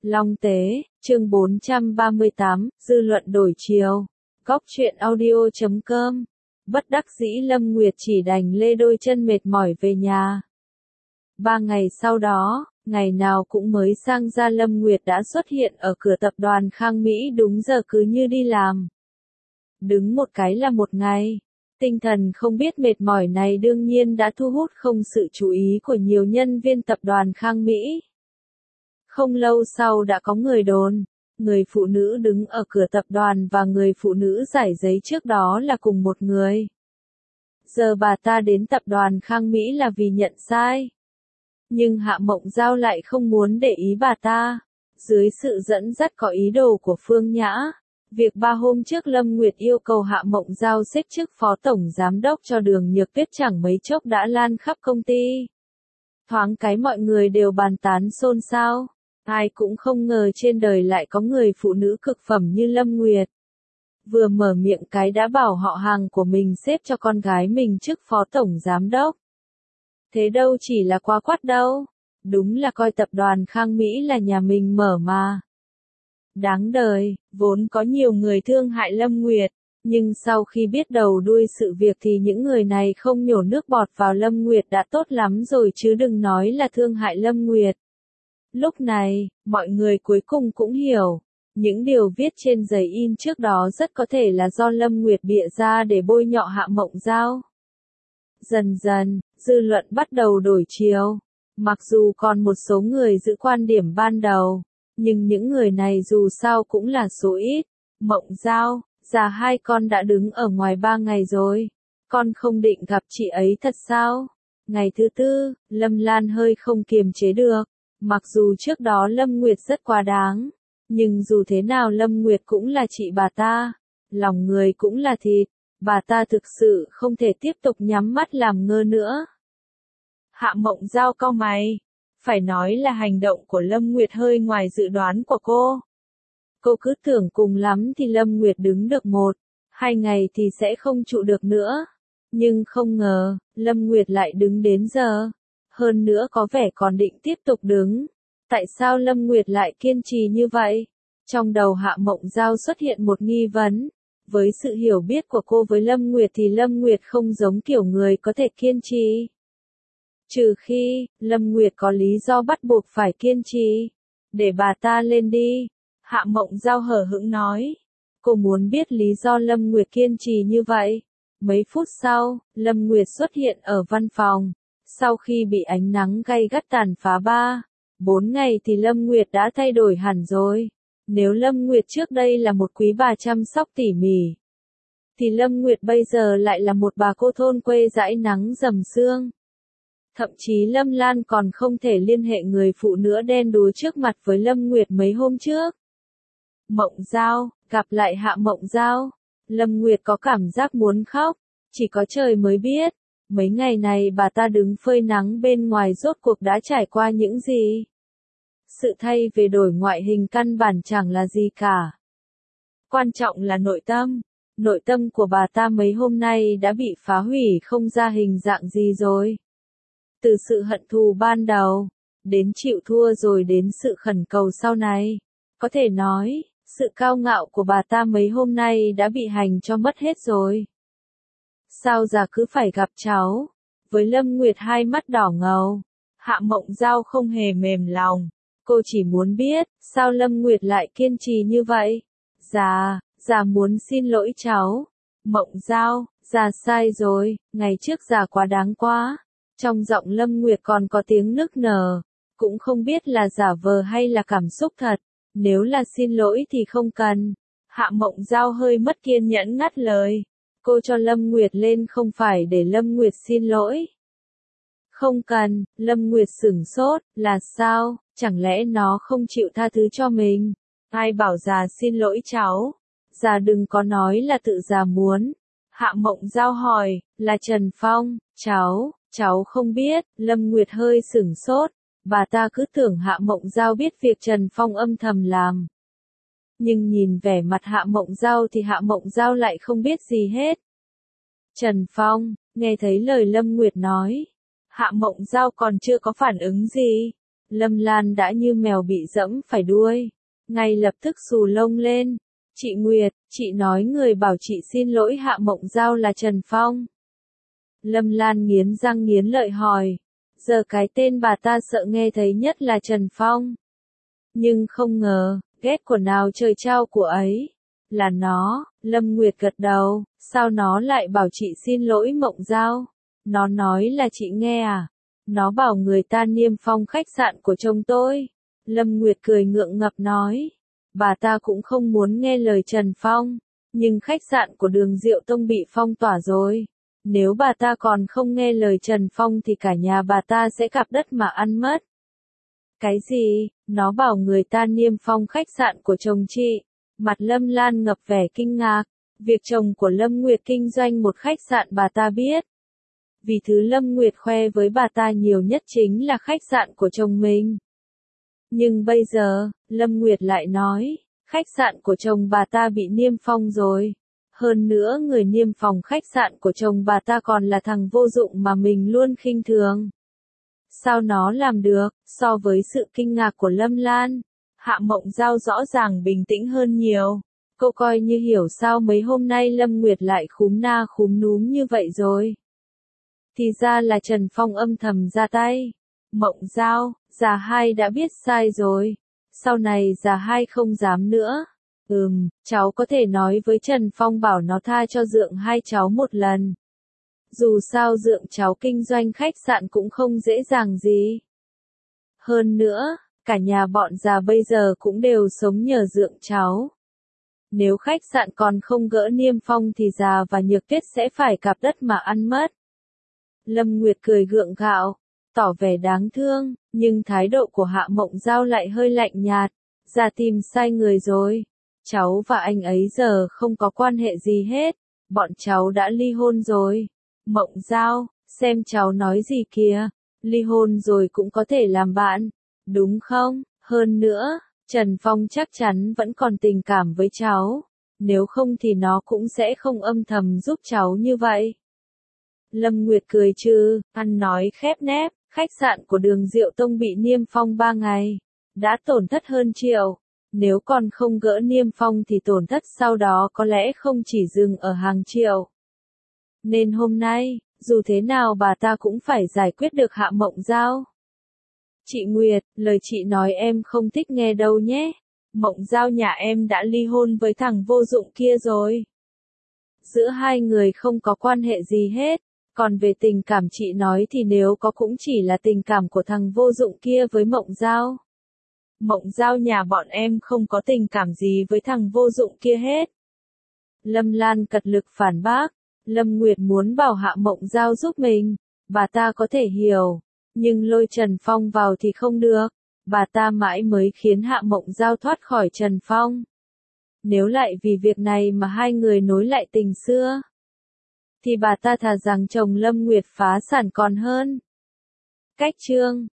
Long Tế, chương 438, dư luận đổi chiều. Góc truyện audio.com. Bất đắc dĩ Lâm Nguyệt chỉ đành lê đôi chân mệt mỏi về nhà. 3 ngày sau đó, ngày nào cũng mới sang ra Lâm Nguyệt đã xuất hiện ở cửa tập đoàn Khang Mỹ đúng giờ cứ như đi làm. Đứng một cái là một ngày. Tinh thần không biết mệt mỏi này đương nhiên đã thu hút không sự chú ý của nhiều nhân viên tập đoàn Khang Mỹ. Không lâu sau đã có người đồn, người phụ nữ đứng ở cửa tập đoàn và người phụ nữ giải giấy trước đó là cùng một người. Giờ bà ta đến tập đoàn Khang Mỹ là vì nhận sai. Nhưng Hạ Mộng Giao lại không muốn để ý bà ta. Dưới sự dẫn dắt có ý đồ của Phương Nhã, việc 3 hôm trước Lâm Nguyệt yêu cầu Hạ Mộng Giao xếp chức phó tổng giám đốc cho Đường Nhược Tuyết chẳng mấy chốc đã lan khắp công ty. Thoáng cái mọi người đều bàn tán xôn xao. Ai cũng không ngờ trên đời lại có người phụ nữ cực phẩm như Lâm Nguyệt. Vừa mở miệng cái đã bảo họ hàng của mình xếp cho con gái mình chức phó tổng giám đốc. Thế đâu chỉ là quá quát đâu. Đúng là coi tập đoàn Khang Mỹ là nhà mình mở mà. Đáng đời, vốn có nhiều người thương hại Lâm Nguyệt, nhưng sau khi biết đầu đuôi sự việc thì những người này không nhổ nước bọt vào Lâm Nguyệt đã tốt lắm rồi chứ đừng nói là thương hại Lâm Nguyệt. Lúc này, mọi người cuối cùng cũng hiểu, những điều viết trên giấy in trước đó rất có thể là do Lâm Nguyệt bịa ra để bôi nhọ Hạ Mộng Giao. Dần dần, dư luận bắt đầu đổi chiều. Mặc dù còn một số người giữ quan điểm ban đầu, nhưng những người này dù sao cũng là số ít. Mộng Giao, già 2 con đã đứng ở ngoài 3 ngày rồi. Con không định gặp chị ấy thật sao? Ngày thứ 4, Lâm Lan hơi không kiềm chế được. Mặc dù trước đó Lâm Nguyệt rất quá đáng, nhưng dù thế nào Lâm Nguyệt cũng là chị bà ta, lòng người cũng là thịt, bà ta thực sự không thể tiếp tục nhắm mắt làm ngơ nữa. Hạ Mộng Giao cau mày, phải nói là hành động của Lâm Nguyệt hơi ngoài dự đoán của cô. Cô cứ tưởng cùng lắm thì Lâm Nguyệt đứng được 1-2 ngày thì sẽ không trụ được nữa, nhưng không ngờ, Lâm Nguyệt lại đứng đến giờ. Hơn nữa có vẻ còn định tiếp tục đứng. Tại sao Lâm Nguyệt lại kiên trì như vậy? Trong đầu Hạ Mộng Giao xuất hiện một nghi vấn. Với sự hiểu biết của cô với Lâm Nguyệt thì Lâm Nguyệt không giống kiểu người có thể kiên trì. Trừ khi, Lâm Nguyệt có lý do bắt buộc phải kiên trì. Để bà ta lên đi. Hạ Mộng Giao hờ hững nói. Cô muốn biết lý do Lâm Nguyệt kiên trì như vậy. Mấy phút sau, Lâm Nguyệt xuất hiện ở văn phòng. Sau khi bị ánh nắng gay gắt tàn phá 3-4 ngày thì Lâm Nguyệt đã thay đổi hẳn rồi. Nếu Lâm Nguyệt trước đây là một quý bà chăm sóc tỉ mỉ, thì Lâm Nguyệt bây giờ lại là một bà cô thôn quê dãi nắng dầm sương. Thậm chí Lâm Lan còn không thể liên hệ người phụ nữ đen đúa trước mặt với Lâm Nguyệt mấy hôm trước. Mộng Giao, gặp lại Hạ Mộng Giao, Lâm Nguyệt có cảm giác muốn khóc, chỉ có trời mới biết. Mấy ngày này bà ta đứng phơi nắng bên ngoài rốt cuộc đã trải qua những gì? Sự thay về đổi ngoại hình căn bản chẳng là gì cả. Quan trọng là nội tâm. Nội tâm của bà ta mấy hôm nay đã bị phá hủy không ra hình dạng gì rồi. Từ sự hận thù ban đầu, đến chịu thua rồi đến sự khẩn cầu sau này. Có thể nói, sự cao ngạo của bà ta mấy hôm nay đã bị hành cho mất hết rồi. Sao già cứ phải gặp cháu? Với Lâm Nguyệt hai mắt đỏ ngầu. Hạ Mộng Giao không hề mềm lòng. Cô chỉ muốn biết, sao Lâm Nguyệt lại kiên trì như vậy? Già muốn xin lỗi cháu. Mộng Giao, già sai rồi, ngày trước già quá đáng quá. Trong giọng Lâm Nguyệt còn có tiếng nức nở. Cũng không biết là giả vờ hay là cảm xúc thật. Nếu là xin lỗi thì không cần. Hạ Mộng Giao hơi mất kiên nhẫn ngắt lời. Cô cho Lâm Nguyệt lên không phải để Lâm Nguyệt xin lỗi. Không cần, Lâm Nguyệt sửng sốt, là sao, chẳng lẽ nó không chịu tha thứ cho mình? Ai bảo già xin lỗi cháu? Già đừng có nói là tự già muốn. Hạ Mộng Giao hỏi, là Trần Phong, cháu không biết, Lâm Nguyệt hơi sửng sốt. Bà ta cứ tưởng Hạ Mộng Giao biết việc Trần Phong âm thầm làm. Nhưng nhìn vẻ mặt Hạ Mộng Giao thì Hạ Mộng Giao lại không biết gì hết. Trần Phong, nghe thấy lời Lâm Nguyệt nói. Hạ Mộng Giao còn chưa có phản ứng gì. Lâm Lan đã như mèo bị dẫm phải đuôi, ngay lập tức xù lông lên. Chị Nguyệt, chị nói người bảo chị xin lỗi Hạ Mộng Giao là Trần Phong. Lâm Lan nghiến răng nghiến lợi hỏi. Giờ cái tên bà ta sợ nghe thấy nhất là Trần Phong. Nhưng không ngờ, ghét quần áo trời trao của ấy. Là nó, Lâm Nguyệt gật đầu, sao nó lại bảo chị xin lỗi Mộng Giao? Nó nói là chị nghe à? Nó bảo người ta niêm phong khách sạn của chồng tôi. Lâm Nguyệt cười ngượng ngập nói. Bà ta cũng không muốn nghe lời Trần Phong, nhưng khách sạn của Đường Diệu Tông bị phong tỏa rồi. Nếu bà ta còn không nghe lời Trần Phong thì cả nhà bà ta sẽ cạp đất mà ăn mất. Cái gì? Nó bảo người ta niêm phong khách sạn của chồng chị. Mặt Lâm Lan ngập vẻ kinh ngạc. Việc chồng của Lâm Nguyệt kinh doanh một khách sạn bà ta biết. Vì thứ Lâm Nguyệt khoe với bà ta nhiều nhất chính là khách sạn của chồng mình. Nhưng bây giờ, Lâm Nguyệt lại nói, khách sạn của chồng bà ta bị niêm phong rồi. Hơn nữa người niêm phòng khách sạn của chồng bà ta còn là thằng vô dụng mà mình luôn khinh thường. Sao nó làm được? So với sự kinh ngạc của Lâm Lan, Hạ Mộng Giao rõ ràng bình tĩnh hơn nhiều. Cô coi như hiểu sao mấy hôm nay Lâm Nguyệt lại khúm na khúm núm như vậy rồi. Thì ra là Trần Phong âm thầm ra tay. Mộng Giao, già hai đã biết sai rồi. Sau này già hai không dám nữa. Cháu có thể nói với Trần Phong bảo nó tha cho Dượng hai cháu một lần. Dù sao Dượng cháu kinh doanh khách sạn cũng không dễ dàng gì. Hơn nữa, cả nhà bọn già bây giờ cũng đều sống nhờ Dượng cháu. Nếu khách sạn còn không gỡ niêm phong thì già và Nhược Tuyết sẽ phải cạp đất mà ăn mất. Lâm Nguyệt cười gượng gạo, tỏ vẻ đáng thương, nhưng thái độ của Hạ Mộng Giao lại hơi lạnh nhạt. Già tìm sai người rồi. Cháu và anh ấy giờ không có quan hệ gì hết. Bọn cháu đã ly hôn rồi. Mộng Giao, xem cháu nói gì kìa. Ly hôn rồi cũng có thể làm bạn. Đúng không? Hơn nữa, Trần Phong chắc chắn vẫn còn tình cảm với cháu. Nếu không thì nó cũng sẽ không âm thầm giúp cháu như vậy. Lâm Nguyệt cười trừ, ăn nói khép nép. Khách sạn của Đường Diệu Tông bị niêm phong 3 ngày. Đã tổn thất hơn triệu. Nếu còn không gỡ niêm phong thì tổn thất sau đó có lẽ không chỉ dừng ở hàng triệu. Nên hôm nay, dù thế nào bà ta cũng phải giải quyết được Hạ Mộng Giao. Chị Nguyệt, lời chị nói em không thích nghe đâu nhé. Mộng Giao nhà em đã ly hôn với thằng vô dụng kia rồi. Giữa hai người không có quan hệ gì hết. Còn về tình cảm chị nói thì nếu có cũng chỉ là tình cảm của thằng vô dụng kia với Mộng Giao. Mộng Giao nhà bọn em không có tình cảm gì với thằng vô dụng kia hết. Lâm Lan cật lực phản bác. Lâm Nguyệt muốn bảo Hạ Mộng Giao giúp mình. Bà ta có thể hiểu. Nhưng lôi Trần Phong vào thì không được. Bà ta mãi mới khiến Hạ Mộng Giao thoát khỏi Trần Phong. Nếu lại vì việc này mà hai người nối lại tình xưa, thì bà ta thà rằng chồng Lâm Nguyệt phá sản còn hơn. Cách chương